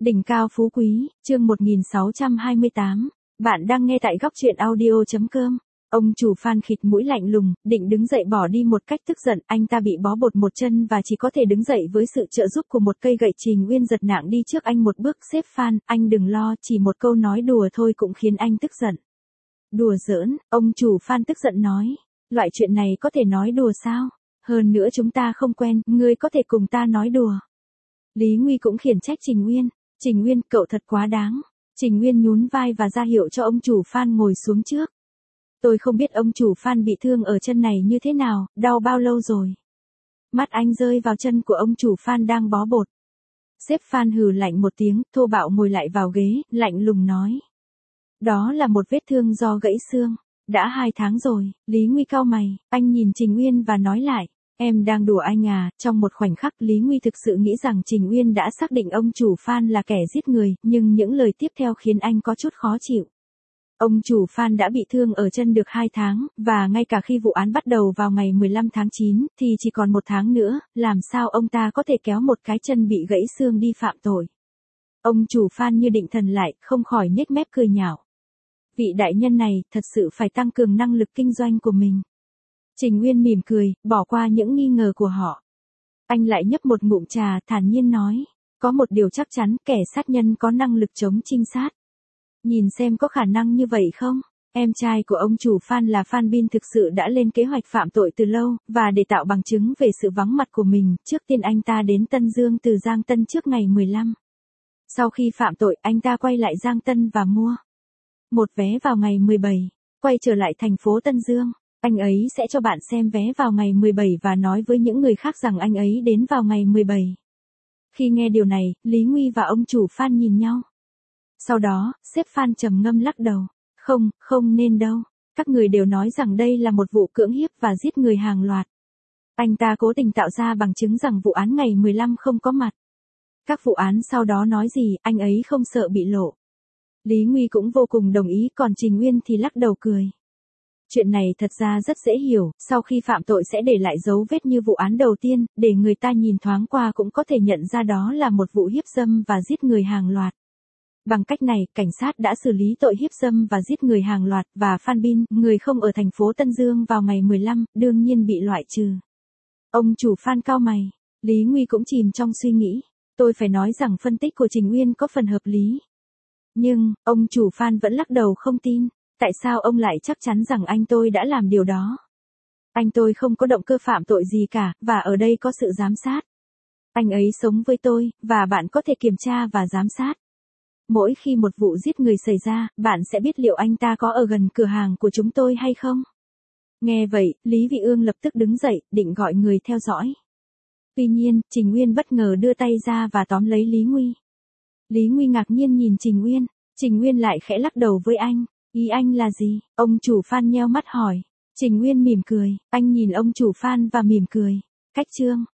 Đỉnh cao phú quý, chương 1628. Bạn đang nghe tại góc truyện audio.com. Ông chủ Phan khịt mũi lạnh lùng, định đứng dậy bỏ đi một cách tức giận, anh ta bị bó bột một chân và chỉ có thể đứng dậy với sự trợ giúp của một cây gậy. Trình Uyên giật nạng đi trước anh một bước. Sếp Phan, anh đừng lo, chỉ một câu nói đùa thôi cũng khiến anh tức giận. Đùa giỡn, ông chủ Phan tức giận nói. Loại chuyện này có thể nói đùa sao? Hơn nữa chúng ta không quen, ngươi có thể cùng ta nói đùa. Lý Nguy cũng khiển trách Trình Uyên. Trình Uyên, cậu thật quá đáng. Trình Uyên nhún vai và ra hiệu cho ông chủ Phan ngồi xuống trước. Tôi không biết ông chủ Phan bị thương ở chân này như thế nào, đau bao lâu rồi. Mắt anh rơi vào chân của ông chủ Phan đang bó bột. Sếp Phan hừ lạnh một tiếng, thô bạo ngồi lại vào ghế, lạnh lùng nói. Đó là một vết thương do gãy xương. Đã 2 tháng rồi. Lý Nguy cau mày, anh nhìn Trình Uyên và nói lại. Em đang đùa anh à? Trong một khoảnh khắc Lý Nguy thực sự nghĩ rằng Trình Uyên đã xác định ông chủ Phan là kẻ giết người, nhưng những lời tiếp theo khiến anh có chút khó chịu. Ông chủ Phan đã bị thương ở chân được 2 tháng, và ngay cả khi vụ án bắt đầu vào ngày 15 tháng 9, thì chỉ còn 1 tháng nữa, làm sao ông ta có thể kéo một cái chân bị gãy xương đi phạm tội. Ông chủ Phan như định thần lại, không khỏi nhếch mép cười nhạo. Vị đại nhân này thật sự phải tăng cường năng lực kinh doanh của mình. Trình Uyên mỉm cười, bỏ qua những nghi ngờ của họ. Anh lại nhấp một ngụm trà, thản nhiên nói. Có một điều chắc chắn, kẻ sát nhân có năng lực chống trinh sát. Nhìn xem có khả năng như vậy không? Em trai của ông chủ Phan là Phan Bin thực sự đã lên kế hoạch phạm tội từ lâu, và để tạo bằng chứng về sự vắng mặt của mình, trước tiên anh ta đến Tân Dương từ Giang Tân trước ngày 15. Sau khi phạm tội, anh ta quay lại Giang Tân và mua một vé vào ngày 17, quay trở lại thành phố Tân Dương. Anh ấy sẽ cho bạn xem vé vào ngày 17 và nói với những người khác rằng anh ấy đến vào ngày 17. Khi nghe điều này, Lý Nguy và ông chủ Phan nhìn nhau. Sau đó, sếp Phan trầm ngâm lắc đầu. Không nên đâu. Các người đều nói rằng đây là một vụ cưỡng hiếp và giết người hàng loạt. Anh ta cố tình tạo ra bằng chứng rằng vụ án ngày 15 không có mặt. Các vụ án sau đó nói gì, anh ấy không sợ bị lộ. Lý Nguy cũng vô cùng đồng ý, còn Trình Uyên thì lắc đầu cười. Chuyện này thật ra rất dễ hiểu, sau khi phạm tội sẽ để lại dấu vết như vụ án đầu tiên, để người ta nhìn thoáng qua cũng có thể nhận ra đó là một vụ hiếp dâm và giết người hàng loạt. Bằng cách này, cảnh sát đã xử lý tội hiếp dâm và giết người hàng loạt, và Phan Bin, người không ở thành phố Tân Dương vào ngày 15, đương nhiên bị loại trừ. Ông chủ Phan cau mày, Lý Nguy cũng chìm trong suy nghĩ. Tôi phải nói rằng phân tích của Trình Uyên có phần hợp lý. Nhưng, ông chủ Phan vẫn lắc đầu không tin. Tại sao ông lại chắc chắn rằng anh tôi đã làm điều đó? Anh tôi không có động cơ phạm tội gì cả, và ở đây có sự giám sát. Anh ấy sống với tôi, và bạn có thể kiểm tra và giám sát. Mỗi khi một vụ giết người xảy ra, bạn sẽ biết liệu anh ta có ở gần cửa hàng của chúng tôi hay không. Nghe vậy, Lý Vị Ương lập tức đứng dậy, định gọi người theo dõi. Tuy nhiên, Trình Uyên bất ngờ đưa tay ra và tóm lấy Lý Nguy. Lý Nguy ngạc nhiên nhìn Trình Uyên. Trình Uyên lại khẽ lắc đầu với anh. Ý anh là gì? Ông chủ Phan nheo mắt hỏi. Trình Uyên mỉm cười. Anh nhìn ông chủ Phan và mỉm cười. Cách chương.